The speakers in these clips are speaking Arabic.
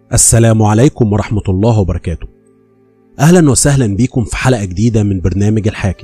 السلام عليكم ورحمة الله وبركاته. أهلا وسهلا بكم في حلقة جديدة من برنامج الحاكي.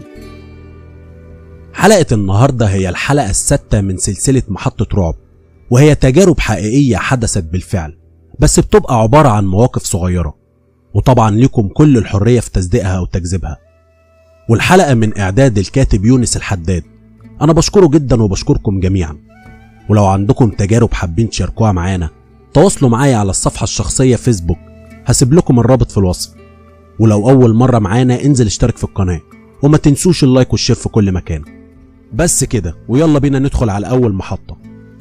حلقة النهاردة هي الحلقة السادسة من سلسلة محطة رعب، وهي تجارب حقيقية حدثت بالفعل، بس بتبقى عبارة عن مواقف صغيرة، وطبعا لكم كل الحرية في تصديقها أو تكذيبها. والحلقة من إعداد الكاتب يونس الحداد. أنا بشكره جدا وبشكركم جميعا. ولو عندكم تجارب حابين تشاركوها معانا، تواصلوا معايا على الصفحة الشخصية فيسبوك، هسيب لكم الرابط في الوصف. ولو أول مرة معانا انزل اشترك في القناة، وما تنسوش اللايك والشير في كل مكان. بس كده، ويلا بينا ندخل على أول محطة.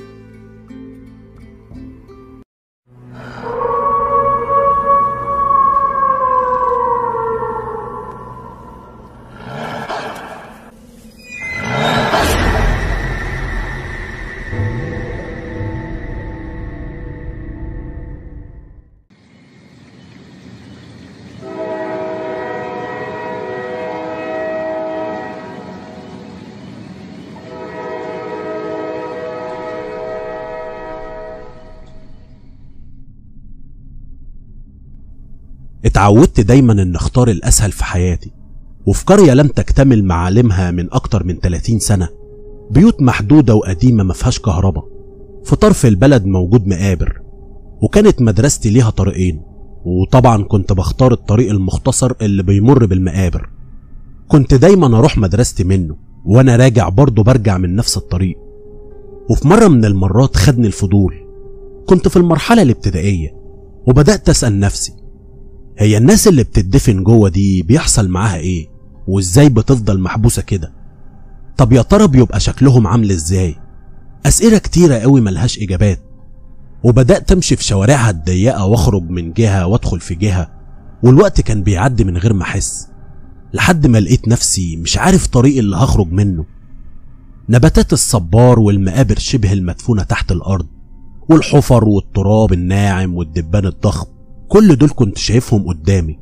اتعودت دايما ان اختار الاسهل في حياتي، وفي قرية لم تكتمل معالمها من اكتر من 30 سنة، بيوت محدودة وقديمة مفيهاش كهرباء. في طرف البلد موجود مقابر، وكانت مدرستي ليها طريقين، وطبعا كنت بختار الطريق المختصر اللي بيمر بالمقابر. كنت دايما اروح مدرستي منه، وانا راجع برضه برجع من نفس الطريق. وفي مرة من المرات خدني الفضول، كنت في المرحلة الابتدائية، وبدأت اسأل نفسي، هي الناس اللي بتدفن جوه دي بيحصل معاها ايه، وازاي بتفضل محبوسة كده؟ طب يا ترى بيبقى شكلهم عامل ازاي؟ اسئلة كتيرة قوي ملهاش اجابات. وبدأت امشي في شوارعها الضيقة، واخرج من جهة وادخل في جهة، والوقت كان بيعدي من غير ما احس، لحد ما لقيت نفسي مش عارف طريق اللي هخرج منه. نباتات الصبار والمقابر شبه المدفونة تحت الارض، والحفر والتراب الناعم والدبان الضخم، كل دول كنت شايفهم قدامي.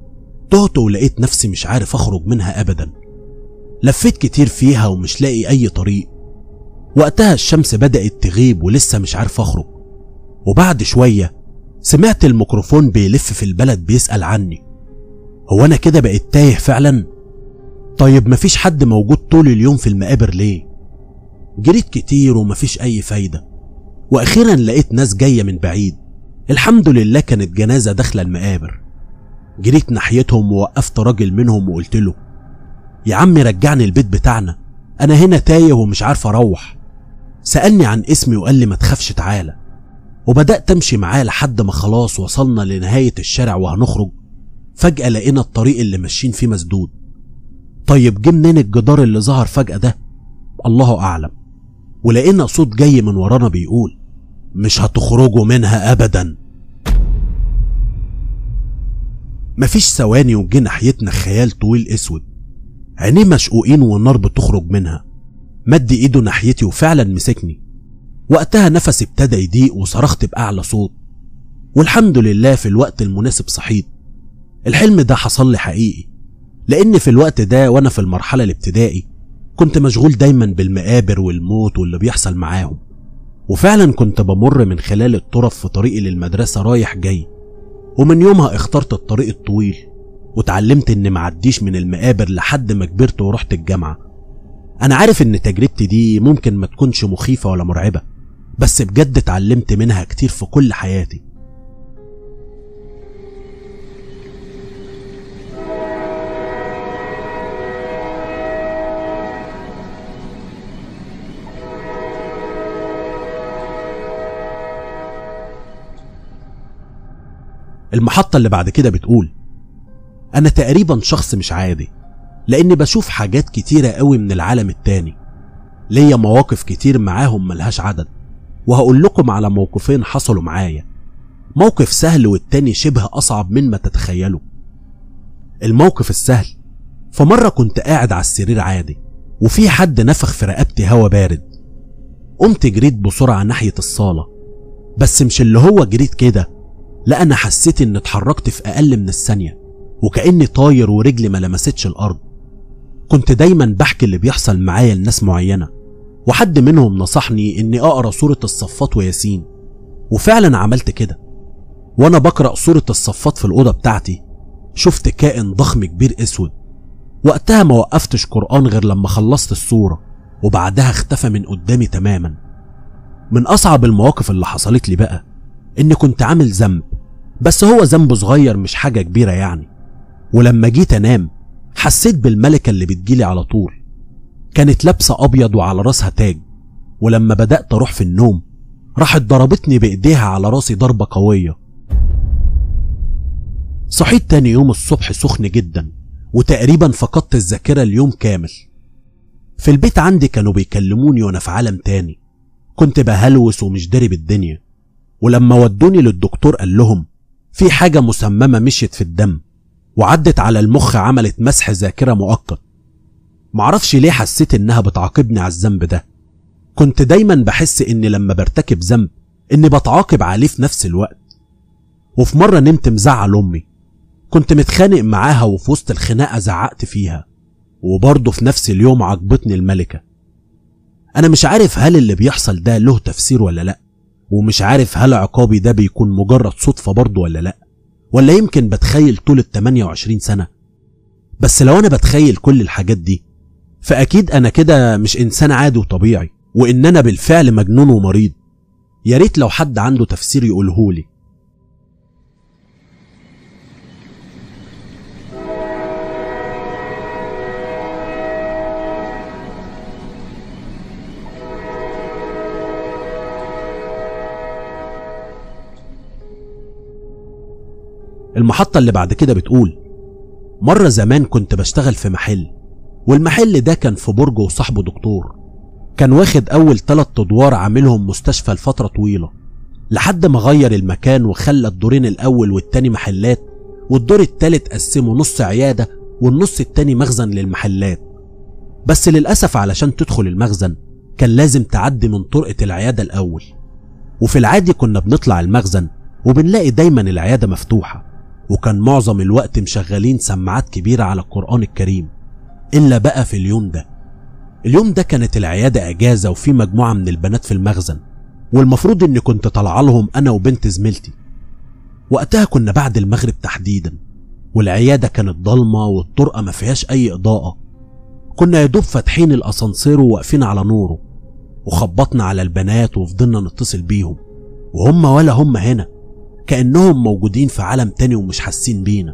تهت ولقيت نفسي مش عارف اخرج منها ابدا. لفيت كتير فيها ومش لاقي اي طريق. وقتها الشمس بدأت تغيب ولسه مش عارف اخرج. وبعد شوية سمعت الميكروفون بيلف في البلد بيسأل عني، هو انا كده بقيت تايه فعلا؟ طيب مفيش حد موجود طول اليوم في المقابر ليه؟ جريت كتير ومفيش اي فايدة. واخيرا لقيت ناس جاية من بعيد، الحمد لله كانت جنازة داخلة المقابر. جريت ناحيتهم ووقفت راجل منهم وقلت له، يا عمي رجعني البيت بتاعنا، انا هنا تايه ومش عارف اروح. سألني عن اسمي وقال لي ما تخافش تعالى. وبدأت امشي معاه لحد ما خلاص وصلنا لنهاية الشارع وهنخرج. فجأة لقينا الطريق اللي ماشيين فيه مسدود. طيب جه منين الجدار اللي ظهر فجأة ده؟ الله اعلم. ولقينا صوت جاي من ورانا بيقول، مش هتخرجوا منها ابدا. مفيش ثواني وجه ناحيتنا خيال طويل اسود، عينيه مشقوقين والنار بتخرج منها. مد ايده ناحيتي وفعلا مسكني. وقتها نفسي ابتدى يضيق وصرخت باعلى صوت، والحمد لله في الوقت المناسب صحيت. الحلم ده حصل لي حقيقي، لان في الوقت ده وانا في المرحلة الابتدائي كنت مشغول دايما بالمقابر والموت واللي بيحصل معاهم. وفعلا كنت بمر من خلال الطرف في طريقي للمدرسة رايح جاي. ومن يومها اخترت الطريق الطويل، وتعلمت اني معديش من المقابر لحد ما كبرت ورحت الجامعة. انا عارف ان تجربتي دي ممكن ما تكونش مخيفة ولا مرعبة، بس بجد اتعلمت منها كتير في كل حياتي. المحطة اللي بعد كده بتقول، أنا تقريبا شخص مش عادي، لأني بشوف حاجات كتيرة قوي من العالم التاني. ليا مواقف كتير معاهم ملهاش عدد، وهقول لكم على موقفين حصلوا معايا. موقف سهل والتاني شبه أصعب من ما تتخيلوا. الموقف السهل، فمرة كنت قاعد على السرير عادي، وفي حد نفخ في رقبتي هوا بارد. قمت جريت بسرعة ناحية الصالة، بس مش اللي هو جريت كده، لا أنا حسيت إن اتحركت في أقل من الثانية، وكأني طاير ورجلي ما لمستش الأرض. كنت دايما بحكي اللي بيحصل معايا لناس معينة، وحد منهم نصحني إني أقرأ سورة الصفات وياسين، وفعلا عملت كده. وانا بقرأ سورة الصفات في الأوضة بتاعتي شفت كائن ضخم كبير اسود. وقتها ما وقفتش قرآن غير لما خلصت السورة، وبعدها اختفى من قدامي تماما. من أصعب المواقف اللي حصلت لي بقى إني كنت عامل ذنب، بس هو ذنب صغير مش حاجة كبيرة يعني. ولما جيت أنام حسيت بالملكة اللي بتجيلي على طول، كانت لابسة أبيض وعلى راسها تاج. ولما بدأت أروح في النوم راحت ضربتني بإيديها على راسي ضربة قوية. صحيت تاني يوم الصبح سخن جدا، وتقريبا فقدت الذاكرة اليوم كامل. في البيت عندي كانوا بيكلموني وانا في عالم تاني، كنت بهلوس ومش داري بالدنيا. ولما ودوني للدكتور قال لهم في حاجة مسممة مشيت في الدم وعدت على المخ، عملت مسح ذاكرة مؤقت. معرفش ليه حسيت انها بتعاقبني على الذنب ده. كنت دايما بحس اني لما برتكب ذنب اني بتعاقب عليه في نفس الوقت. وفي مرة نمت مزعل امي، كنت متخانق معاها وفي وسط الخناقة زعقت فيها، وبرضه في نفس اليوم عاقبتني الملكة. انا مش عارف هل اللي بيحصل ده له تفسير ولا لا، ومش عارف هل عقابي ده بيكون مجرد صدفة برضه ولا لا، ولا يمكن بتخيل طول ال 28 سنة. بس لو انا بتخيل كل الحاجات دي فاكيد انا كده مش انسان عادي وطبيعي، وان انا بالفعل مجنون ومريض. يا ريت لو حد عنده تفسير يقولهولي. المحطة اللي بعد كده بتقول مرة زمان كنت بشتغل في محل، والمحل ده كان في برج وصاحبه دكتور، كان واخد أول 3 أدوار عاملهم مستشفى لفترة طويلة، لحد ما غير المكان وخلى الدورين الأول والتاني محلات، والدور التالت قسمه نص عيادة والنص التاني مخزن للمحلات. بس للأسف علشان تدخل المخزن كان لازم تعدي من طرقة العيادة الأول، وفي العادي كنا بنطلع المخزن وبنلاقي دايما العيادة مفتوحة، وكان معظم الوقت مشغلين سماعات كبيرة على القرآن الكريم. إلا بقى في اليوم ده كانت العيادة أجازة وفي مجموعة من البنات في المخزن، والمفروض إني كنت طالعه لهم أنا وبنت زميلتي. وقتها كنا بعد المغرب تحديدا، والعيادة كانت ضلمة والطرقة ما فيهاش أي إضاءة. كنا يدوب فاتحين الأسانسير وواقفين على نوره، وخبطنا على البنات وفضلنا نتصل بيهم، وهم ولا هم هنا، كأنهم موجودين في عالم تاني ومش حاسين بينا.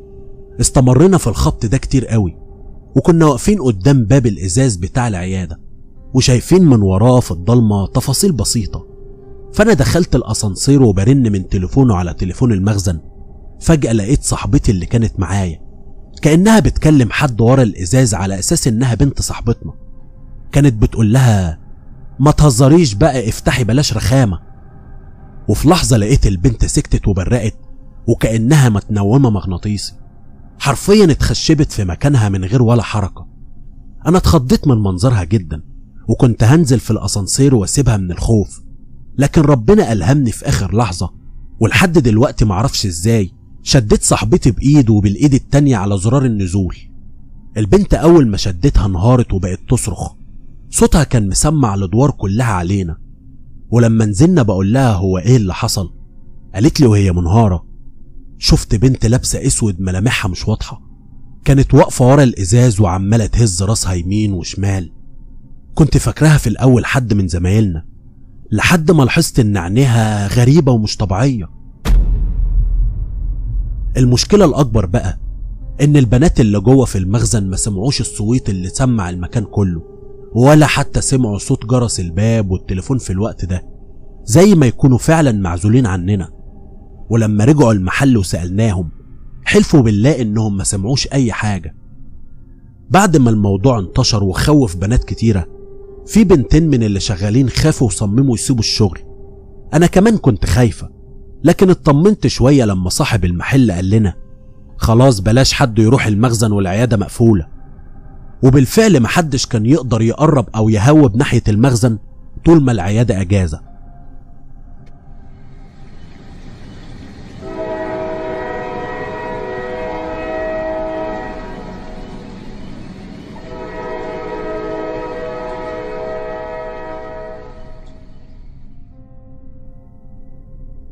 استمرنا في الخبط ده كتير قوي، وكنا واقفين قدام باب الإزاز بتاع العيادة وشايفين من وراه في الضلمة تفاصيل بسيطة. فأنا دخلت الأسانسير وبرن من تليفونه على تليفون المخزن. فجأة لقيت صاحبتي اللي كانت معايا كأنها بتكلم حد ورا الإزاز على أساس إنها بنت صاحبتنا. كانت بتقول لها ما تهزريش بقى، افتحي بلاش رخامة. وفي لحظة لقيت البنت سكتت وبرقت وكأنها متنومة مغناطيسي، حرفيا اتخشبت في مكانها من غير ولا حركة. أنا اتخضيت من منظرها جدا، وكنت هنزل في الأسانسير واسيبها من الخوف، لكن ربنا ألهمني في آخر لحظة، ولحد دلوقتي معرفش ازاي شديت صاحبتي بإيد وبالإيد التانية على زرار النزول. البنت أول ما شدتها انهارت وبقت تصرخ، صوتها كان مسمع الأدوار كلها علينا. ولما نزلنا بقول لها هو ايه اللي حصل، قالت لي وهي منهارة شفت بنت لابسة اسود ملامحها مش واضحة، كانت واقفة ورا الإزاز وعمالة تهز راسها يمين وشمال. كنت فاكراها في الأول حد من زمايلنا، لحد ما لاحظت ان عينيها غريبة ومش طبيعية. المشكلة الأكبر بقى ان البنات اللي جوه في المخزن ما سمعوش الصويت اللي سمع المكان كله، ولا حتى سمعوا صوت جرس الباب والتليفون في الوقت ده، زي ما يكونوا فعلا معزولين عننا. ولما رجعوا المحل وسألناهم حلفوا بالله انهم ما سمعوش اي حاجة. بعد ما الموضوع انتشر وخوف بنات كتيرة، في بنتين من اللي شغالين خافوا وصمموا يسيبوا الشغل. انا كمان كنت خايفة، لكن اطمنت شوية لما صاحب المحل قال لنا خلاص بلاش حد يروح المخزن والعيادة مقفولة. وبالفعل محدش كان يقدر يقرب او يهوب ناحية المخزن طول ما العيادة اجازة.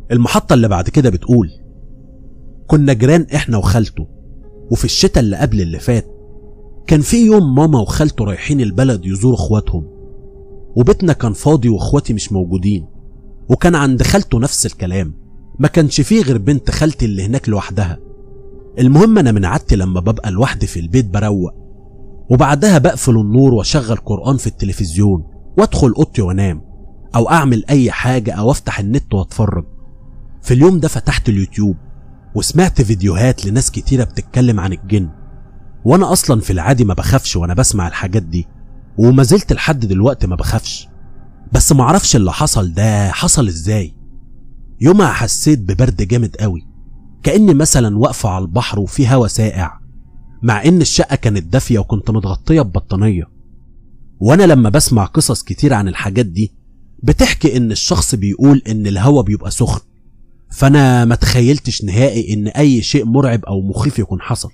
المحطة اللي بعد كده بتقول: كنا جيران احنا وخالته، وفي الشتاء اللي قبل اللي فات كان في يوم ماما وخالته رايحين البلد يزوروا اخواتهم، وبيتنا كان فاضي واخواتي مش موجودين، وكان عند خالته نفس الكلام، ما كانش فيه غير بنت خالتي اللي هناك لوحدها. المهم انا من عادتي لما ببقى لوحدي في البيت بروق، وبعدها بقفل النور واشغل قرآن في التلفزيون وادخل اوضتي وانام، او اعمل اي حاجة او افتح النت واتفرج. في اليوم ده فتحت اليوتيوب وسمعت فيديوهات لناس كتيرة بتتكلم عن الجن، وانا اصلا في العادي ما بخافش وانا بسمع الحاجات دي، وما زلت لحد دلوقتي ما بخافش، بس معرفش اللي حصل ده حصل ازاي. يومها حسيت ببرد جامد قوي، كأني مثلا واقفة على البحر وفي هوا ساقع، مع ان الشقة كانت دافية وكنت متغطية ببطانية. وانا لما بسمع قصص كتير عن الحاجات دي بتحكي ان الشخص بيقول ان الهوا بيبقى سخن، فانا ما تخيلتش نهائي ان اي شيء مرعب او مخيف يكون حصل.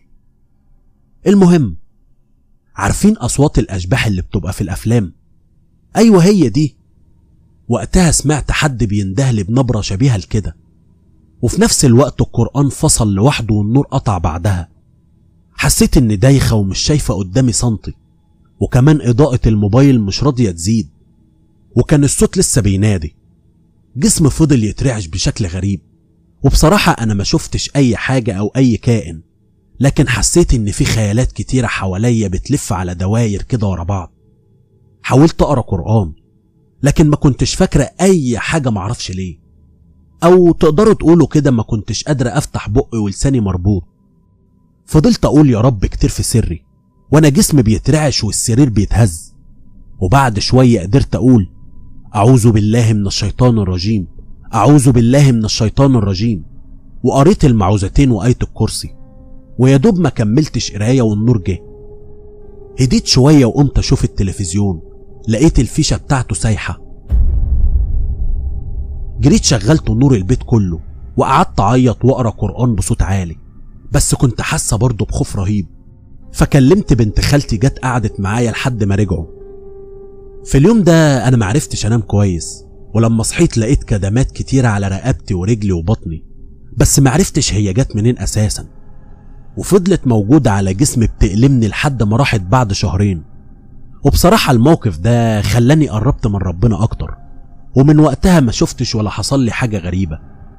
المهم، عارفين اصوات الاشباح اللي بتبقى في الافلام؟ ايوه هي دي. وقتها سمعت حد بيندهلي بنبرة شبيهة لكده، وفي نفس الوقت القرآن فصل لوحده والنور قطع بعدها. حسيت اني دايخة ومش شايفة قدامي سنتي، وكمان اضاءة الموبايل مش راضية تزيد، وكان الصوت لسه بينادي. جسمي فضل يترعش بشكل غريب، وبصراحة انا ما شفتش اي حاجة او اي كائن، لكن حسيت ان في خيالات كتيرة حواليا بتلف على دواير كده ورا بعض. حاولت اقرا قرآن لكن ما كنتش فاكرة اي حاجة، معرفش ليه، او تقدروا تقولوا كده ما كنتش قادرة افتح بقي ولساني مربوط. فضلت اقول يا رب كتير في سري وانا جسمي بيترعش والسرير بيتهز، وبعد شوية قدرت اقول: اعوذ بالله من الشيطان الرجيم، اعوذ بالله من الشيطان الرجيم، وقريت المعوذتين وآية الكرسي، ويا دوب ما كملتش قراية والنور جه. هديت شوية وقمت اشوف التلفزيون، لقيت الفيشة بتاعته سايحة. جريت شغلت نور البيت كله وقعدت اعيط واقرا قرآن بصوت عالي، بس كنت حاسة برضه بخوف رهيب. فكلمت بنت خالتي جت قعدت معايا لحد ما رجعوا. في اليوم ده انا معرفتش انام كويس، ولما صحيت لقيت كدمات كتيرة على رقبتي ورجلي وبطني، بس معرفتش هي جت منين اساسا، وفضلت موجودة على جسمي بتألمني لحد ما راحت بعد شهرين. وبصراحة الموقف ده خلاني قربت من ربنا اكتر، ومن وقتها ما شفتش ولا حصل لي حاجة غريبة.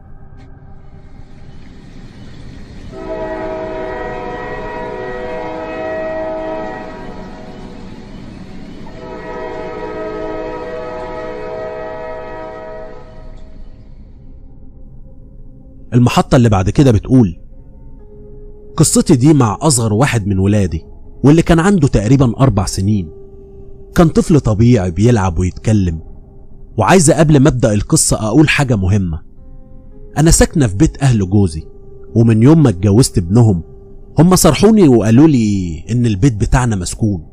المحطة اللي بعد كده بتقول: قصتي دي مع أصغر واحد من ولادي، واللي كان عنده تقريبا 4 سنين. كان طفل طبيعي بيلعب ويتكلم. وعايزة قبل ما أبدأ القصة أقول حاجة مهمة. أنا ساكنة في بيت أهل جوزي، ومن يوم ما اتجوزت ابنهم هم صرحوني وقالوا لي إن البيت بتاعنا مسكون.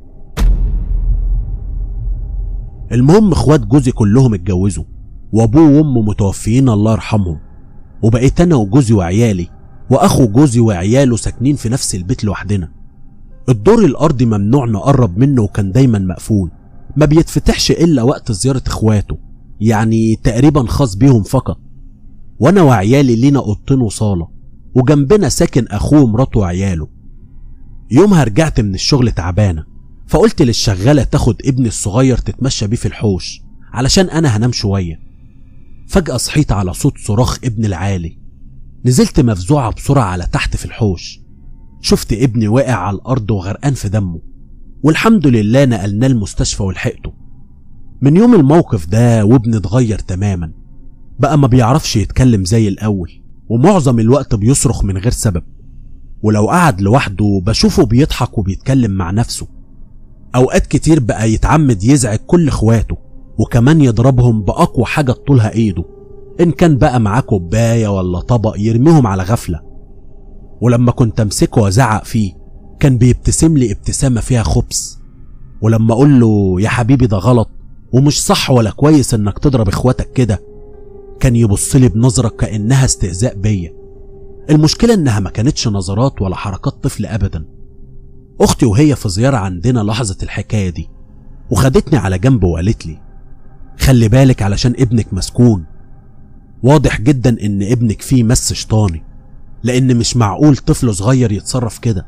المهم اخوات جوزي كلهم اتجوزوا، وأبوه وأمه متوفيين الله يرحمهم، وبقيت أنا وجوزي وعيالي وأخو جوزي وعياله ساكنين في نفس البيت لوحدنا. الدور الأرضي ممنوع نقرب منه، وكان دايما مقفول، ما بيتفتحش إلا وقت زيارة إخواته، يعني تقريبا خاص بيهم فقط. وأنا وعيالي لينا أوضتين وصالة، وجنبنا ساكن أخوه ومراته وعياله. يومها رجعت من الشغل تعبانة، فقلت للشغالة تاخد ابني الصغير تتمشى بيه في الحوش علشان أنا هنام شوية. فجأة صحيت على صوت صراخ ابن العالي. نزلت مفزوعة بسرعة على تحت في الحوش، شفت ابني واقع على الأرض وغرقان في دمه، والحمد لله نقلناه المستشفى ولحقته. من يوم الموقف ده وابني اتغير تماما، بقى ما بيعرفش يتكلم زي الأول، ومعظم الوقت بيصرخ من غير سبب، ولو قعد لوحده بشوفه بيضحك وبيتكلم مع نفسه. أوقات كتير بقى يتعمد يزعج كل اخواته، وكمان يضربهم بأقوى حاجة طولها ايده، إن كان بقى معاه كوباية ولا طبق يرميهم على غفلة. ولما كنت امسكه وازعق فيه كان بيبتسم لي ابتسامة فيها خبث، ولما اقول له يا حبيبي ده غلط ومش صح ولا كويس انك تضرب اخواتك كده، كان يبص لي بنظرة كأنها استهزاء بيا. المشكلة انها ما كانتش نظرات ولا حركات طفل ابدا. اختي وهي في زيارة عندنا لاحظت الحكاية دي، وخدتني على جنب وقالت لي: خلي بالك علشان ابنك مسكون. واضح جدا ان ابنك فيه مس شيطاني، لان مش معقول طفل صغير يتصرف كده.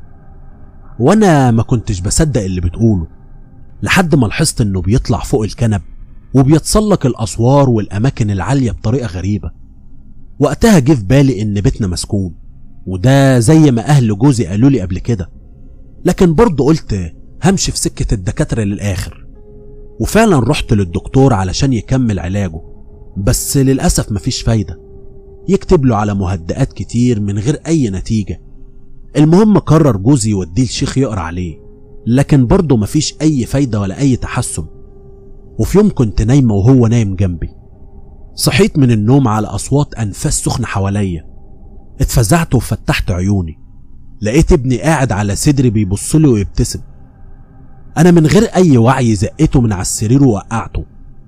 وانا ما كنتش بصدق اللي بتقوله، لحد ما لاحظت انه بيطلع فوق الكنب وبيتسلق الاسوار والاماكن العالية بطريقة غريبة. وقتها جه في بالي ان بيتنا مسكون، وده زي ما اهل جوزي قالوا لي قبل كده، لكن برضه قلت همشي في سكة الدكاترة للاخر. وفعلا رحت للدكتور علشان يكمل علاجه، بس للأسف مفيش فايدة، يكتب له على مهدئات كتير من غير أي نتيجة. المهم قرر جوزي يوديه الشيخ يقرأ عليه، لكن برضه مفيش أي فايدة ولا أي تحسن. وفي يوم كنت نايمة وهو نايم جنبي، صحيت من النوم على أصوات أنفاس سخنة حواليا. اتفزعت وفتحت عيوني، لقيت ابني قاعد على صدري بيبصلي ويبتسم. أنا من غير أي وعي زقته من على السرير ووقعته.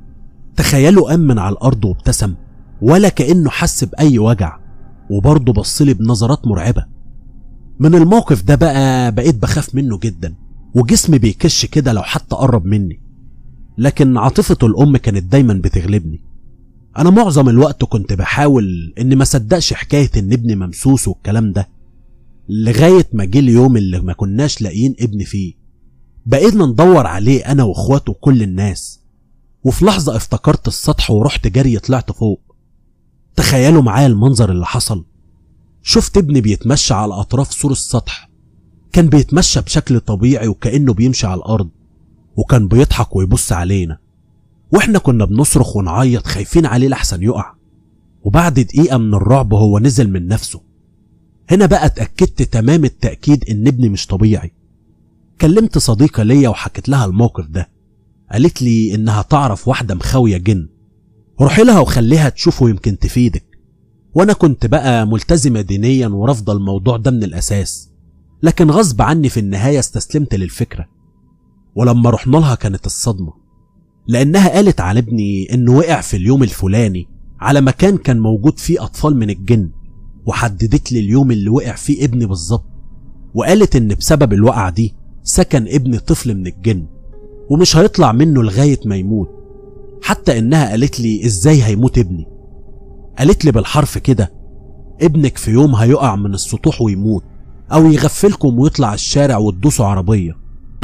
تخيلوا قام من على الأرض وابتسم ولا كأنه حس بأي وجع، وبرضه بصلي بنظرات مرعبة. من الموقف ده بقيت بخاف منه جدا، وجسمي بيكش كده لو حتى قرب مني. لكن عاطفة الأم كانت دايما بتغلبني. أنا معظم الوقت كنت بحاول إني ما صدقش حكاية إن ابني ممسوس والكلام ده، لغاية ما جه اليوم اللي ما كناش لاقيين ابني فيه. بقينا ندور عليه أنا وإخواته وكل الناس، وفي لحظة افتكرت السطح ورحت جري طلعت فوق. تخيلوا معايا المنظر اللي حصل. شفت ابني بيتمشى على أطراف سور السطح، كان بيتمشى بشكل طبيعي وكأنه بيمشي على الأرض، وكان بيضحك ويبص علينا، واحنا كنا بنصرخ ونعيط خايفين عليه لحسن يقع. وبعد دقيقة من الرعب هو نزل من نفسه. هنا بقى اتأكدت تمام التأكيد ان ابني مش طبيعي. كلمت صديقة ليا وحكيت لها الموقف ده، قالت لي انها تعرف واحدة مخاوية جن، روحي لها وخليها تشوفه يمكن تفيدك. وانا كنت بقى ملتزمة دينيا ورافضة الموضوع ده من الاساس، لكن غصب عني في النهاية استسلمت للفكرة. ولما رحنا لها كانت الصدمة، لانها قالت على ابني انه وقع في اليوم الفلاني على مكان كان موجود فيه اطفال من الجن، وحددت لي اليوم اللي وقع فيه ابني بالظبط، وقالت ان بسبب الوقعة دي سكن ابني طفل من الجن ومش هيطلع منه لغاية ما يموت. حتى انها قالت لي ازاي هيموت ابني، قالت لي بالحرف كده ابنك في يوم هيقع من السطوح ويموت، او يغفلكم ويطلع الشارع وتدوسوا عربية.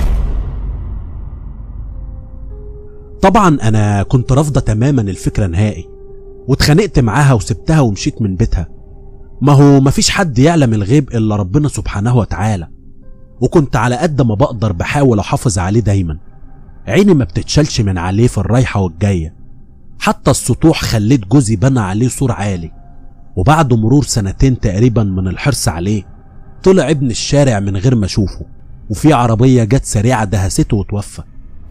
طبعا انا كنت رافضة تماما الفكرة نهائي، واتخانقت معاها وسبتها ومشيت من بيتها. ما هو مفيش حد يعلم الغيب الا ربنا سبحانه وتعالى، وكنت على قد ما بقدر بحاول احافظ عليه دايما. عيني ما بتتشالش من عليه في الرايحة والجاية. حتى السطوح خليت جوزي بنى عليه سور عالي، وبعد مرور 2 تقريبا من الحرص عليه طلع ابن الشارع من غير ما اشوفه، وفي عربية جت سريعة دهسته وتوفى.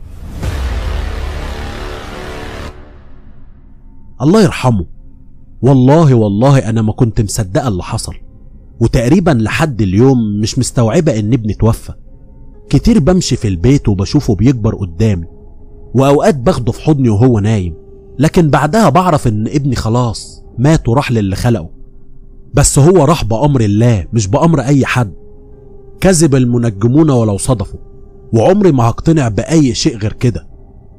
الله يرحمه. والله انا ما كنت مصدقة اللي حصل، وتقريبا لحد اليوم مش مستوعبة ان ابني توفى. كتير بمشي في البيت وبشوفه بيكبر قدامي، واوقات باخده في حضني وهو نايم، لكن بعدها بعرف ان ابني خلاص مات وراح للي خلقه. بس هو راح بأمر الله مش بأمر اي حد. كذب المنجمون ولو صدفوا، وعمري ما هقتنع بأي شيء غير كده.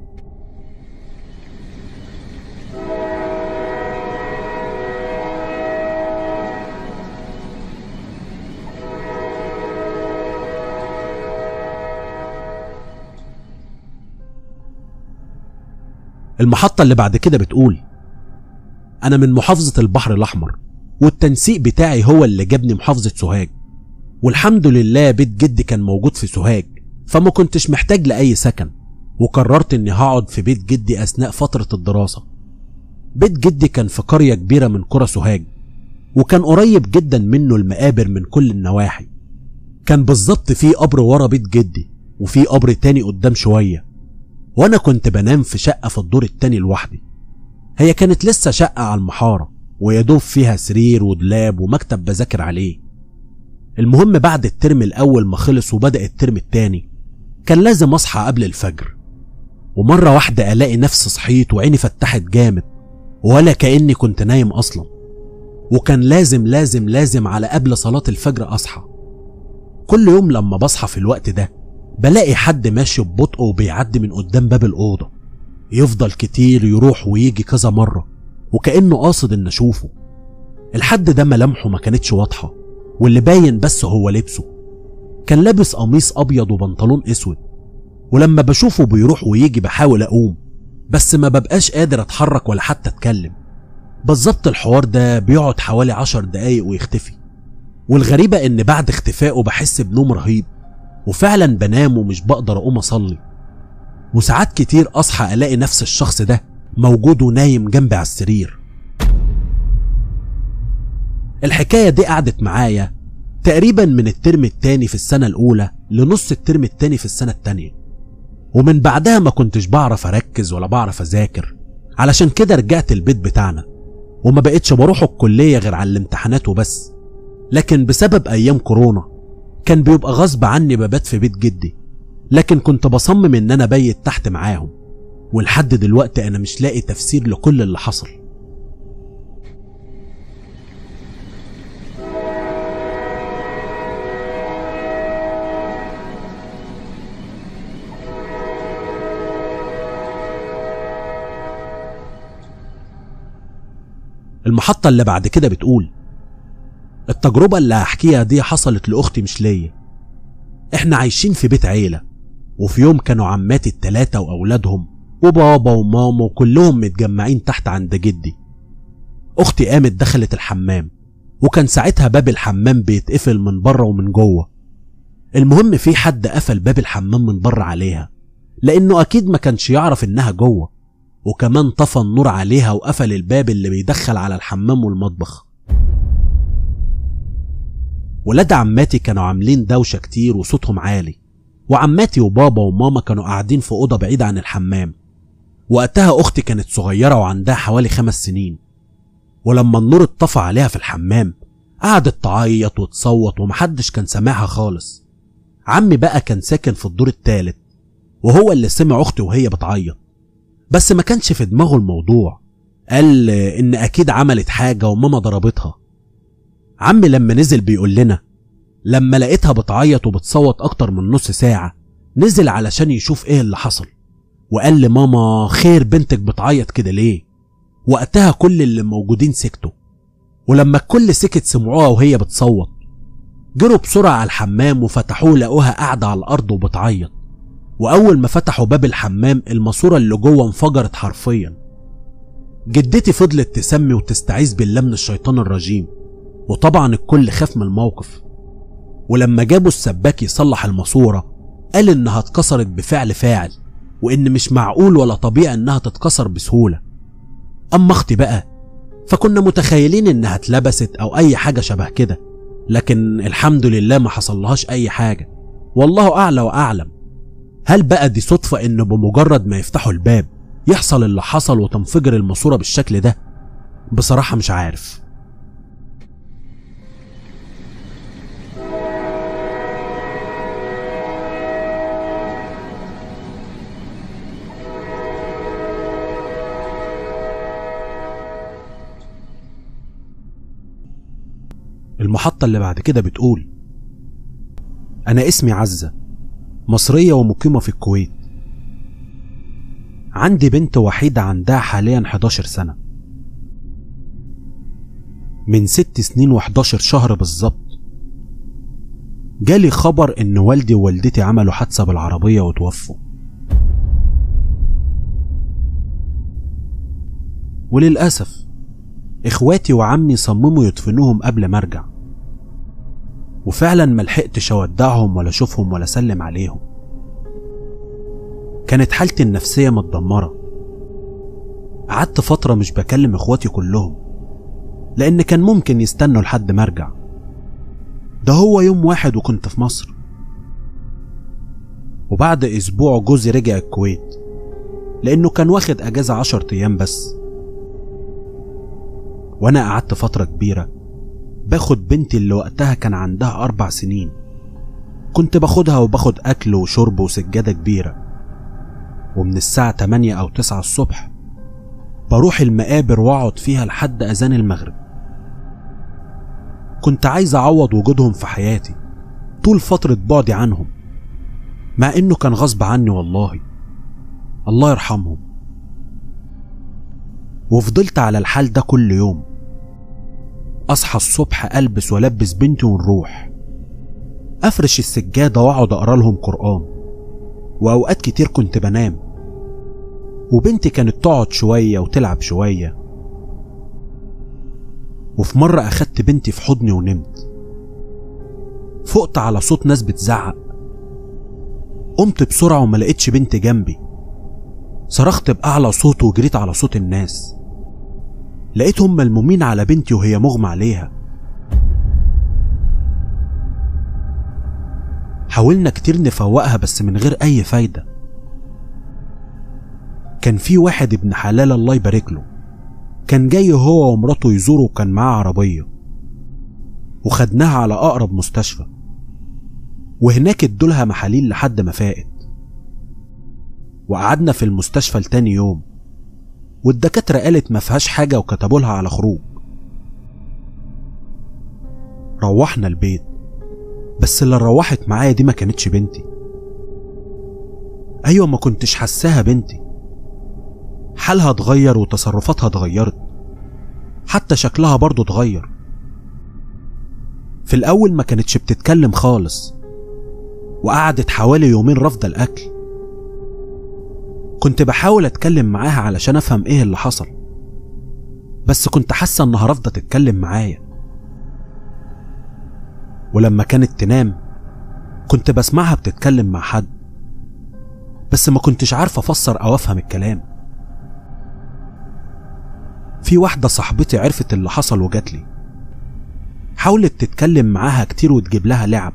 المحطة اللي بعد كده بتقول: أنا من محافظة البحر الأحمر، والتنسيق بتاعي هو اللي جابني محافظة سوهاج، والحمد لله بيت جدي كان موجود في سوهاج، فما كنتش محتاج لأي سكن، وقررت إني هقعد في بيت جدي أثناء فترة الدراسة. بيت جدي كان في قرية كبيرة من قرى سوهاج، وكان قريب جدا منه المقابر من كل النواحي. كان بالظبط في قبر ورا بيت جدي، وفي قبر تاني قدام شوية، وانا كنت بنام في شقة في الدور التاني لوحدي. هي كانت لسه شقة على المحارة، ويدوب فيها سرير ودولاب ومكتب بذاكر عليه. المهم بعد الترم الاول ما خلص وبدأ الترم التاني، كان لازم اصحى قبل الفجر، ومرة واحدة الاقي نفسي صحيت وعيني فتحت جامد، ولا كأني كنت نايم اصلا. وكان لازم على قبل صلاة الفجر اصحى. كل يوم لما بصحى في الوقت ده بلاقي حد ماشي ببطء وبيعدي من قدام باب الأوضة، يفضل كتير يروح ويجي كذا مرة، وكأنه قاصد ان اشوفه. الحد ده ملامحه ما كانتش واضحة، واللي باين بس هو لبسه. كان لابس قميص ابيض وبنطلون اسود، ولما بشوفه بيروح ويجي بحاول اقوم، بس ما ببقاش قادر اتحرك ولا حتى اتكلم. بالظبط الحوار ده بيقعد حوالي 10 دقايق ويختفي، والغريبة ان بعد اختفائه بحس بنوم رهيب، وفعلا بنام ومش بقدر اقوم اصلي. وساعات كتير اصحى الاقي نفس الشخص ده موجود ونايم جنبي على السرير. الحكاية دي قعدت معايا تقريبا من الترم التاني في السنة الاولى لنص الترم التاني في السنة التانية، ومن بعدها ما كنتش بعرف اركز ولا بعرف اذاكر. علشان كده رجعت البيت بتاعنا، وما بقتش بروح الكلية غير على الامتحانات وبس. لكن بسبب ايام كورونا كان بيبقى غصب عني ببات في بيت جدي، لكن كنت بصمم ان انا بيت تحت معاهم، ولحد دلوقتي انا مش لاقي تفسير لكل اللي حصل. المحطة اللي بعد كده بتقول: التجربة اللي هحكيها دي حصلت لأختي مش ليا. احنا عايشين في بيت عيلة، وفي يوم كانوا عماتي ال3 وأولادهم وبابا وماما وكلهم متجمعين تحت عند جدي. أختي قامت دخلت الحمام، وكان ساعتها باب الحمام بيتقفل من بره ومن جوه. المهم في حد قفل باب الحمام من بره عليها، لأنه أكيد ما كانش يعرف إنها جوه، وكمان طفى النور عليها وقفل الباب اللي بيدخل على الحمام والمطبخ. ولاد عماتي كانوا عاملين دوشة كتير وصوتهم عالي، وعماتي وبابا وماما كانوا قاعدين في أوضة بعيدة عن الحمام. وقتها أختي كانت صغيرة وعندها حوالي 5 سنين، ولما النور اتطفى عليها في الحمام قعدت تعيط وتصوت ومحدش كان سامعها خالص. عمي بقى كان ساكن في الدور الثالث، وهو اللي سمع أختي وهي بتعيط، بس ما كانش في دماغه الموضوع. قال إن أكيد عملت حاجة وماما ضربتها. عمي لما نزل بيقول لنا لما لقيتها بتعيط وبتصوت أكتر من نص ساعة نزل علشان يشوف إيه اللي حصل، وقال لماما: خير بنتك بتعيط كده ليه؟ وقتها كل اللي موجودين سكتوا، ولما الكل سكت سمعوها وهي بتصوت. جروا بسرعة على الحمام وفتحوه، لقوها قاعدة على الأرض وبتعيط. وأول ما فتحوا باب الحمام الماسورة اللي جوه انفجرت حرفيا. جدتي فضلت تسمي وتستعيذ بالله من الشيطان الرجيم، وطبعا الكل خاف من الموقف. ولما جابوا السباك يصلح الماسورة قال إنها اتكسرت بفعل فاعل، وإن مش معقول ولا طبيعي إنها تتكسر بسهولة. أما أختي بقى فكنا متخيلين إنها اتلبست أو أي حاجة شبه كده، لكن الحمد لله ما حصلهاش أي حاجة، والله أعلى وأعلم. هل بقى دي صدفة إنه بمجرد ما يفتحوا الباب يحصل اللي حصل وتنفجر الماسورة بالشكل ده؟ بصراحة مش عارف. المحطة اللي بعد كده بتقول: أنا اسمي عزة، مصرية ومقيمة في الكويت. عندي بنت وحيدة عندها حاليا 11 سنة. من 6 سنين و11 شهر بالظبط جالي خبر إن والدي ووالدتي عملوا حادثة بالعربية وتوفوا، وللأسف إخواتي وعمي صمموا يدفنوهم قبل ما أرجع، وفعلا ملحقتش أودعهم ولا أشوفهم ولا أسلم عليهم. كانت حالتي النفسية متدمرة. قعدت فترة مش بكلم إخواتي كلهم، لأن كان ممكن يستنوا لحد ما أرجع. ده هو يوم واحد وكنت في مصر، وبعد أسبوع جوزي رجع الكويت لأنه كان واخد أجازة 10 أيام بس. وأنا قعدت فترة كبيرة باخد بنتي اللي وقتها كان عندها 4 سنين. كنت باخدها وباخد أكل وشرب وسجادة كبيرة، ومن الساعة 8 أو 9 الصبح بروح المقابر واقعد فيها لحد أذان المغرب. كنت عايز أعوض وجودهم في حياتي طول فترة بعدي عنهم، مع إنه كان غصب عني والله. الله يرحمهم. وفضلت على الحال ده كل يوم. أصحى الصبح ألبس ولبس بنتي ونروح، أفرش السجادة وأقعد أقرأ لهم قرآن، وأوقات كتير كنت بنام، وبنتي كانت تقعد شوية وتلعب شوية. وفي مرة أخدت بنتي في حضني ونمت، فقت على صوت ناس بتزعق، قمت بسرعة وما لقيتش بنتي جنبي، صرخت بأعلى صوت وجريت على صوت الناس، لقيتهم ملمومين على بنتي وهي مغمى عليها. حاولنا كتير نفوقها بس من غير أي فايدة. كان في واحد ابن حلال الله يبارك له، كان جاي هو ومراته يزوره وكان معاه عربية، وخدناها على أقرب مستشفى، وهناك ادولها محاليل لحد ما فاقت. وقعدنا في المستشفى لتاني يوم، والدكاترة قالت ما فيهاش حاجة وكتبولها على خروج. روحنا البيت، بس اللي روحت معايا دي ما كانتش بنتي. أيوة، ما كنتش حساها بنتي، حالها اتغير وتصرفاتها اتغيرت، حتى شكلها برضو اتغير. في الأول ما كانتش بتتكلم خالص، وقعدت حوالي يومين رافضة الأكل. كنت بحاول أتكلم معاها علشان أفهم إيه اللي حصل، بس كنت حاسة إنها رافضة تتكلم معايا. ولما كانت تنام كنت بسمعها بتتكلم مع حد، بس ما كنتش عارفة أفسر أو أفهم الكلام. في واحدة صاحبتي عرفت اللي حصل وجات لي، حاولت تتكلم معاها كتير وتجيب لها لعب،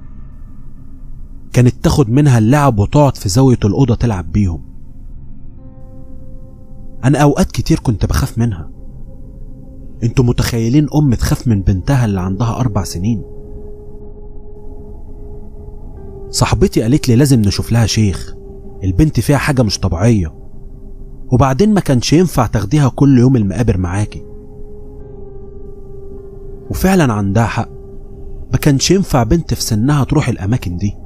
كانت تاخد منها اللعب وتقعد في زاوية الأوضة تلعب بيهم. أنا أوقات كتير كنت بخاف منها. انتوا متخيلين أم تخاف من بنتها اللي عندها 4 سنين؟ صاحبتي قالت لي لازم نشوف لها شيخ، البنت فيها حاجة مش طبيعية، وبعدين ما كانش ينفع تاخديها كل يوم المقابر معاكي. وفعلا عندها حق، ما كانش ينفع بنت في سنها تروح الأماكن دي.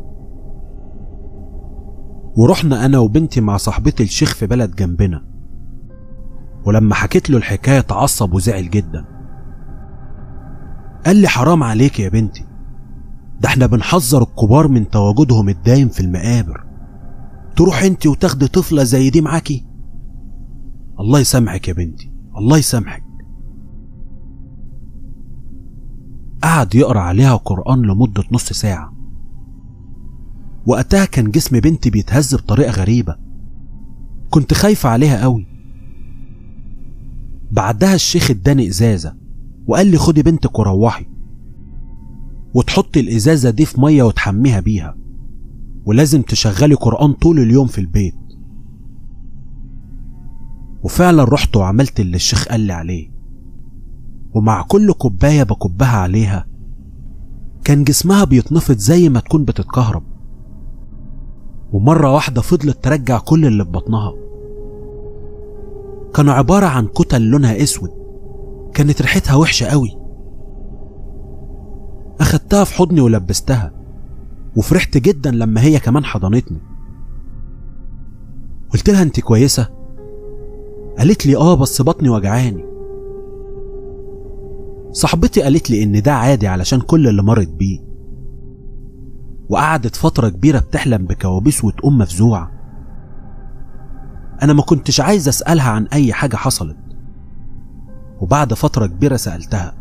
ورحنا أنا وبنتي مع صاحبتي الشيخ في بلد جنبنا، ولما حكيت له الحكاية اتعصب وزعل جدا. قال لي حرام عليك يا بنتي، ده احنا بنحذر الكبار من تواجدهم الدايم في المقابر، تروح انت وتاخدي طفلة زي دي معاكي؟ الله يسامحك يا بنتي، الله يسامحك. قعد يقرأ عليها قرآن لمدة نص ساعة. وقتها كان جسم بنتي بيتهز بطريقة غريبة، كنت خايفة عليها قوي. بعدها الشيخ اداني ازازة وقال لي خدي بنتك وروحي، وتحطي الازازة دي في مية وتحميها بيها، ولازم تشغلي قرآن طول اليوم في البيت. وفعلا رحت وعملت اللي الشيخ قال لي عليه، ومع كل كوباية بكبها عليها كان جسمها بيتنفض زي ما تكون بتتكهرب، ومرة واحدة فضلت ترجع كل اللي في بطنها. كانوا عبارة عن كتل لونها اسود، كانت ريحتها وحشة قوي. اخدتها في حضني ولبستها، وفرحت جدا لما هي كمان حضنتني. قلت لها انت كويسة؟ قالت لي بس بطني وجعاني. صاحبتي قالت لي ان ده عادي علشان كل اللي مرت بيه، وقعدت فترة كبيرة بتحلم بكوابيس وتقوم مفزوعة. انا ما كنتش عايز اسألها عن اي حاجة حصلت، وبعد فترة كبيرة سألتها،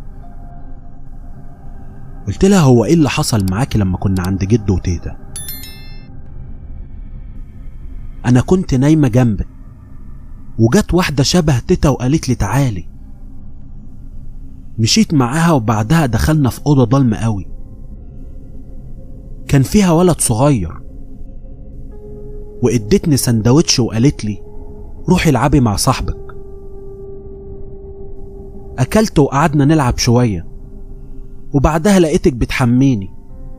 قلت لها هو ايه اللي حصل معاكي لما كنا عند جد وتيتا؟ انا كنت نايمة جنبك وجت واحدة شبه تيتا وقالت لي تعالي. مشيت معاها وبعدها دخلنا في أوضة ضلمة قوي، كان فيها ولد صغير، وادتني سندوتش وقالت لي روحي العبي مع صاحبك. أكلت وقعدنا نلعب شوية، وبعدها لقيتك بتحميني.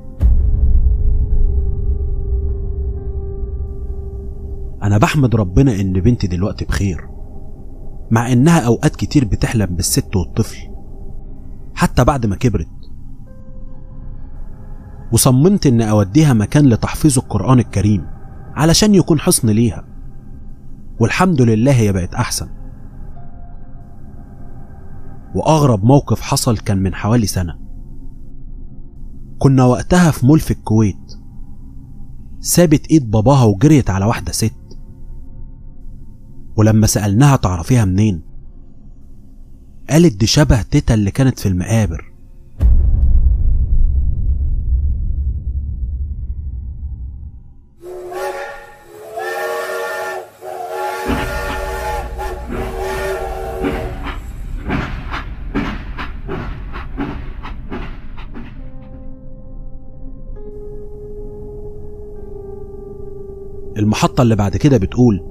أنا بحمد ربنا إن بنتي دلوقتي بخير، مع إنها أوقات كتير بتحلم بالست والطفل حتى بعد ما كبرت. وصممت إن أوديها مكان لتحفيظ القرآن الكريم علشان يكون حصن ليها، والحمد لله هي بقت أحسن. وأغرب موقف حصل كان من حوالي سنة. كنا وقتها في مول في الكويت. سابت ايد باباها وجريت على واحدة ست، ولما سألناها تعرفيها منين قالت دي شبه تيتا اللي كانت في المقابر. المحطة اللي بعد كده بتقول: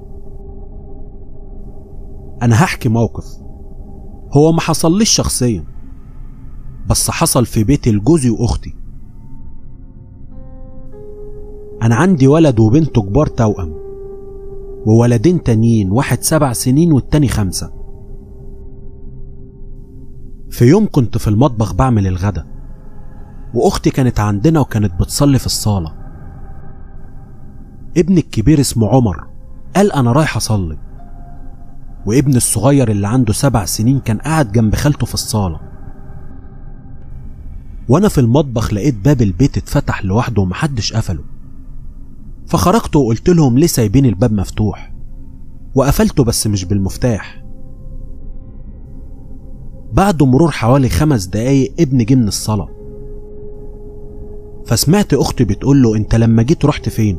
أنا هحكي موقف هو ما حصليش شخصيا، بس حصل في بيت لجوزي وأختي. أنا عندي ولد وبنت كبار توأم، وولدين تانيين، واحد 7 سنين والتاني 5. في يوم كنت في المطبخ بعمل الغدا، وأختي كانت عندنا وكانت بتصلي في الصالة. ابني الكبير اسمه عمر قال أنا رايح أصلي، وابن الصغير اللي عنده 7 سنين كان قاعد جنب خالته في الصالة. وأنا في المطبخ لقيت باب البيت اتفتح لوحده ومحدش قفله، فخرجت وقلت لهم ليه سايبين الباب مفتوح، وقفلته بس مش بالمفتاح. بعد مرور حوالي 5 دقايق ابني جه من الصلاة، فسمعت أختي بتقول له أنت لما جيت رحت فين؟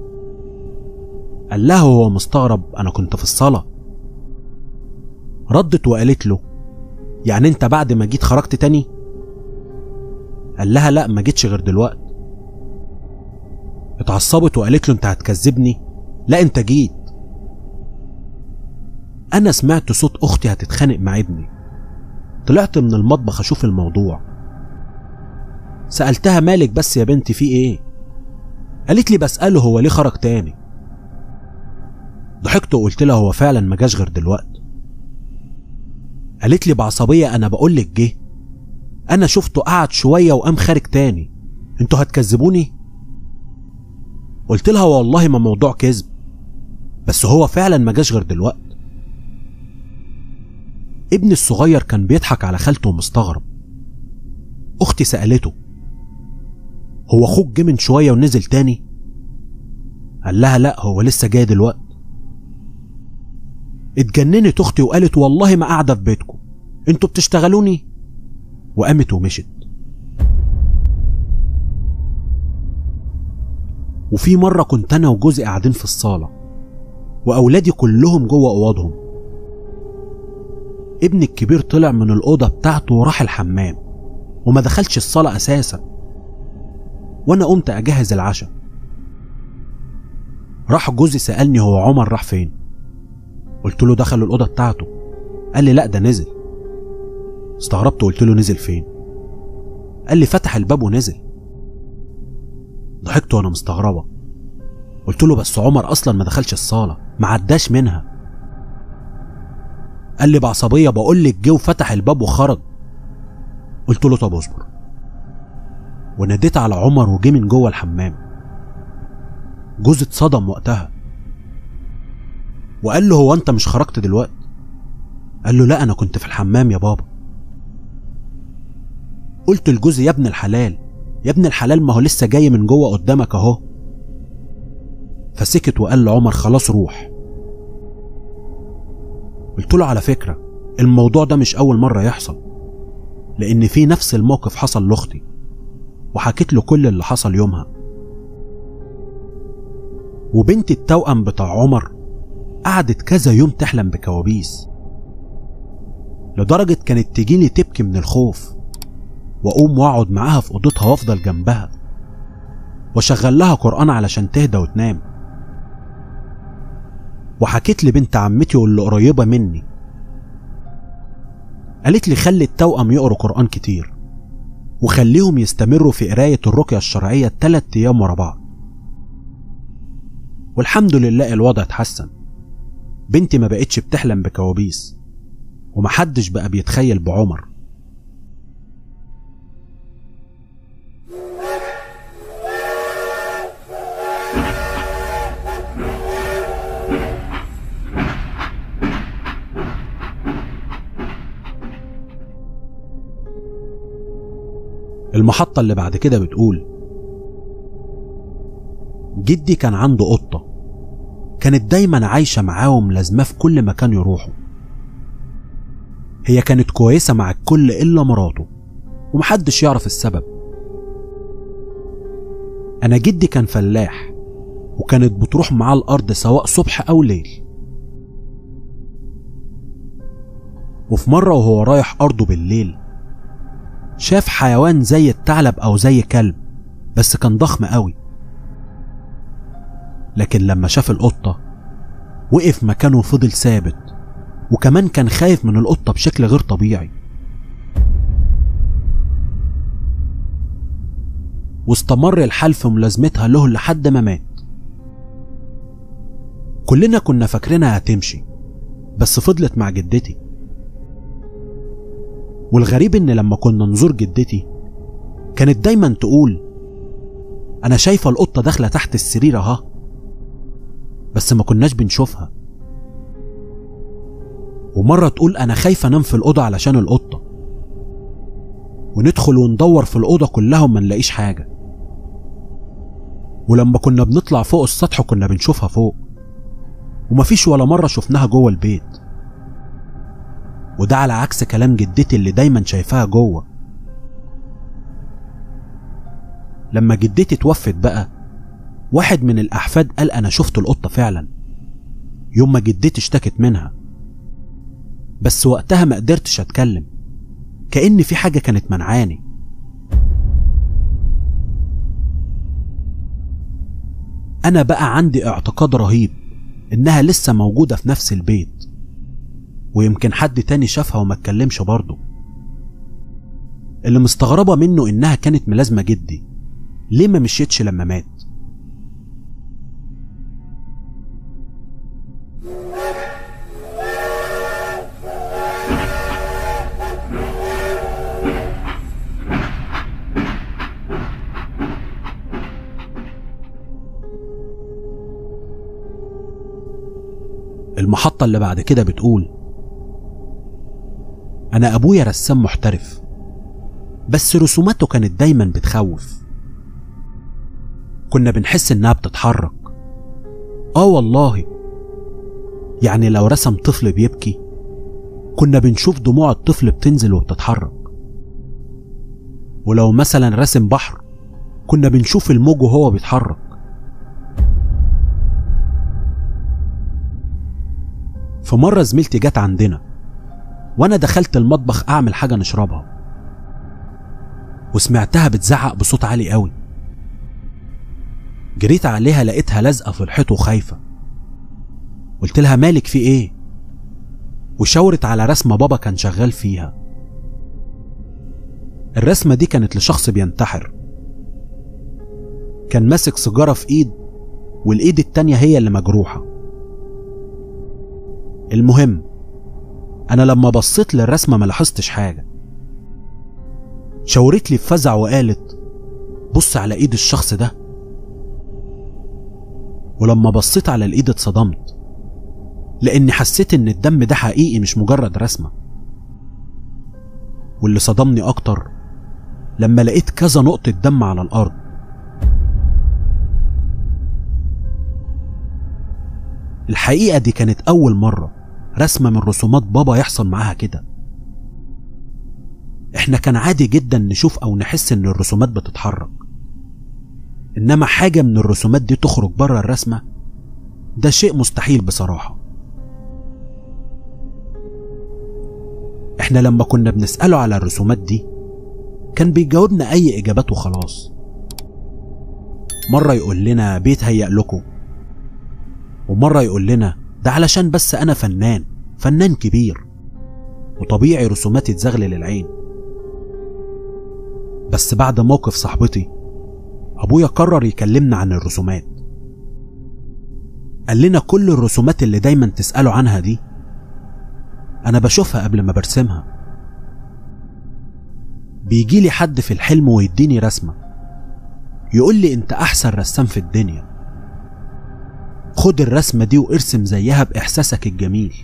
قال لها وهو مستغرب أنا كنت في الصلاة. ردت وقالت له يعني أنت بعد ما جيت خرجت تاني؟ قال لها لا، ما جيتش غير دلوقت. اتعصبت وقالت له أنت هتكذبني؟ لا أنت جيت. أنا سمعت صوت أختي هتتخانق مع ابني، طلعت من المطبخ أشوف الموضوع. سألتها مالك بس يا بنتي في إيه؟ قالت لي بسأله هو ليه خرج تاني. ضحكت وقلت لها هو فعلا ما جاش غير دلوقت. قالت لي بعصبية أنا بقولك جه، أنا شفته قعد شوية وقام خارج تاني، انتوا هتكذبوني؟ قلت لها والله ما موضوع كذب، بس هو فعلا ما جاش غير دلوقت. ابني الصغير كان بيضحك على خالته ومستغرب. أختي سألته هو أخوك جه من شوية ونزل تاني؟ قال لها لا، هو لسه جاي دلوقت. اتجننت أختي وقالت والله ما قاعدة في بيتكم، انتوا بتشتغلوني، وقامت ومشت. وفي مرة كنت أنا وجوزي قاعدين في الصالة، وأولادي كلهم جوه أوضهم. ابني الكبير طلع من الأوضة بتاعته وراح الحمام، وما دخلش الصالة أساسا. وأنا قمت أجهز العشاء. راح جوزي سألني هو عمر راح فين؟ قلت له دخل الأوضة بتاعته. قال لي لا ده نزل. استغربت وقلت له نزل فين؟ قال لي فتح الباب ونزل. ضحكت وانا مستغربة، قلت له بس عمر اصلا ما دخلش الصالة، ما عداش منها. قال لي بعصبية بقول لك جه وفتح الباب وخرج. قلت له طب اصبر، وناديت على عمر وجه من جوه الحمام. جوزي اتصدم وقتها وقال له هو انت مش خرجت دلوقتي؟ قال له لا انا كنت في الحمام يا بابا. قلت لجوزي يا ابن الحلال يا ابن الحلال، ما هو لسه جاي من جوه قدامك اهو. فسكت وقال لعمر خلاص روح. قلت له على فكرة الموضوع ده مش اول مرة يحصل، لان في نفس الموقف حصل لاختي، وحكيت له كل اللي حصل يومها. وبنت التوأم بتاع عمر قعدت كذا يوم تحلم بكوابيس، لدرجة كانت تجيلي تبكي من الخوف، واقوم واقعد معاها في اوضتها وافضل جنبها واشغل لها قرآن علشان تهدى وتنام. وحكيت لبنت عمتي واللي قريبة مني، قالت لي خلي التوأم يقروا قرآن كتير، وخليهم يستمروا في قراية الرقية الشرعية 3 أيام ورا بعض. والحمد لله الوضع اتحسن، بنتي ما بقتش بتحلم بكوابيس، ومحدش بقى بيتخيل بعمر. المحطة اللي بعد كده بتقول: جدي كان عنده قطة كانت دايما عايشة معاه وملازماه في كل مكان يروحه. هي كانت كويسة مع الكل إلا مراته، ومحدش يعرف السبب. أنا جدي كان فلاح، وكانت بتروح معاه الأرض سواء صبح أو ليل. وفي مرة وهو رايح أرضه بالليل شاف حيوان زي الثعلب أو زي كلب، بس كان ضخم قوي. لكن لما شاف القطة وقف مكانه وفضل ثابت، وكمان كان خايف من القطة بشكل غير طبيعي. واستمر الحال في ملازمتها له لحد ما مات. كلنا كنا فاكرينها هتمشي، بس فضلت مع جدتي. والغريب ان لما كنا نزور جدتي كانت دايما تقول: انا شايفة القطة داخلة تحت السرير اهو، بس ما كناش بنشوفها. ومرة تقول: انا خايفة انام في الأوضة علشان القطة، وندخل وندور في الأوضة كلها وما نلاقيش حاجة. ولما كنا بنطلع فوق السطح كنا بنشوفها فوق، ومفيش ولا مرة شفناها جوه البيت. وده على عكس كلام جدتي اللي دايما شايفاها جوه. لما جدتي توفت بقى، واحد من الأحفاد قال: أنا شفت القطة فعلا يوم ما جدتي اشتكت منها، بس وقتها ما قدرتش أتكلم، كأن في حاجة كانت منعاني. أنا بقى عندي اعتقاد رهيب إنها لسه موجودة في نفس البيت، ويمكن حد تاني شافها وما اتكلمش برضه. اللي مستغربة منه إنها كانت ملازمة جدي، ليه ما مشيتش لما مات؟ المحطة اللي بعد كده بتقول: أنا أبويا رسام محترف، بس رسوماته كانت دايما بتخوف. كنا بنحس إنها بتتحرك. والله، يعني لو رسم طفل بيبكي كنا بنشوف دموع الطفل بتنزل وبتتحرك، ولو مثلا رسم بحر كنا بنشوف الموج وهو بيتحرك. في مرة زميلتي جت عندنا وانا دخلت المطبخ اعمل حاجة نشربها، وسمعتها بتزعق بصوت عالي قوي. جريت عليها لقيتها لازقة في الحيط وخايفة. قلت لها: مالك في ايه؟ وشاورت على رسمة بابا كان شغال فيها. الرسمة دي كانت لشخص بينتحر، كان ماسك سيجارة في ايد والايد التانية هي اللي مجروحة. المهم، انا لما بصيت للرسمة ما لاحظتش حاجة. شاورت لي بفزع وقالت: بص على ايد الشخص ده. ولما بصيت على الايد اتصدمت، لاني حسيت ان الدم ده حقيقي مش مجرد رسمة. واللي صدمني اكتر لما لقيت كذا نقطة دم على الارض. الحقيقة دي كانت اول مرة رسمة من رسومات بابا يحصل معاها كده. احنا كان عادي جدا نشوف او نحس ان الرسومات بتتحرك، انما حاجة من الرسومات دي تخرج بره الرسمة ده شيء مستحيل بصراحة. احنا لما كنا بنسأله على الرسومات دي كان بيجاوبنا اي اجابات وخلاص. مرة يقول لنا: بيت هيأ لكم، ومرة يقول لنا: ده علشان بس انا فنان كبير وطبيعي رسوماتي تزغلل العين. بس بعد موقف صاحبتي ابويا قرر يكلمنا عن الرسومات. قال لنا: كل الرسومات اللي دايما تسألوا عنها دي انا بشوفها قبل ما برسمها. بيجيلي حد في الحلم ويديني رسمة يقول لي: انت احسن رسام في الدنيا، خد الرسمة دي وارسم زيها باحساسك الجميل.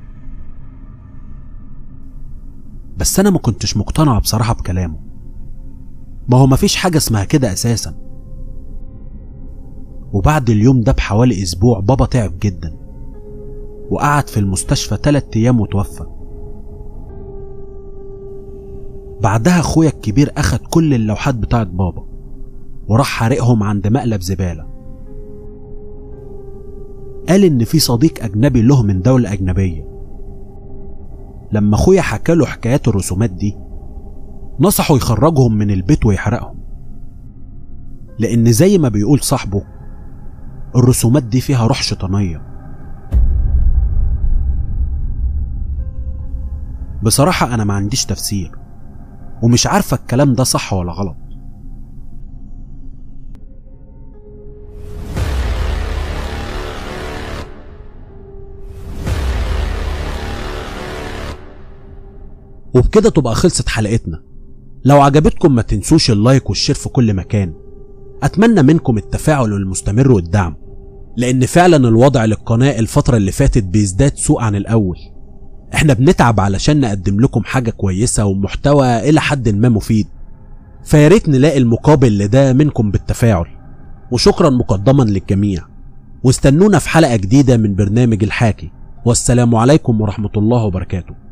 بس انا ما كنتش مقتنع بصراحة بكلامه، ما هو مفيش حاجة اسمها كده اساسا. وبعد اليوم ده بحوالي اسبوع بابا تعب جدا وقعد في المستشفى 3 ايام وتوفى. بعدها اخويا الكبير اخد كل اللوحات بتاعت بابا وراح حارقهم عند مقلب زبالة. قال ان في صديق اجنبي له من دولة اجنبية، لما اخويا حكاله حكايات الرسومات دي نصحوا يخرجهم من البيت ويحرقهم، لان زي ما بيقول صاحبه الرسومات دي فيها روح شيطانية. بصراحة انا ما عنديش تفسير ومش عارفة الكلام ده صح ولا غلط. وبكده تبقى خلصت حلقتنا. لو عجبتكم ما تنسوش اللايك والشير في كل مكان. اتمنى منكم التفاعل المستمر والدعم، لان فعلا الوضع للقناة الفترة اللي فاتت بيزداد سوء عن الاول. احنا بنتعب علشان نقدم لكم حاجة كويسة ومحتوى الى حد ما مفيد، فياريت نلاقي المقابل لده منكم بالتفاعل. وشكرا مقدما للجميع، واستنونا في حلقة جديدة من برنامج الحاكي، والسلام عليكم ورحمة الله وبركاته.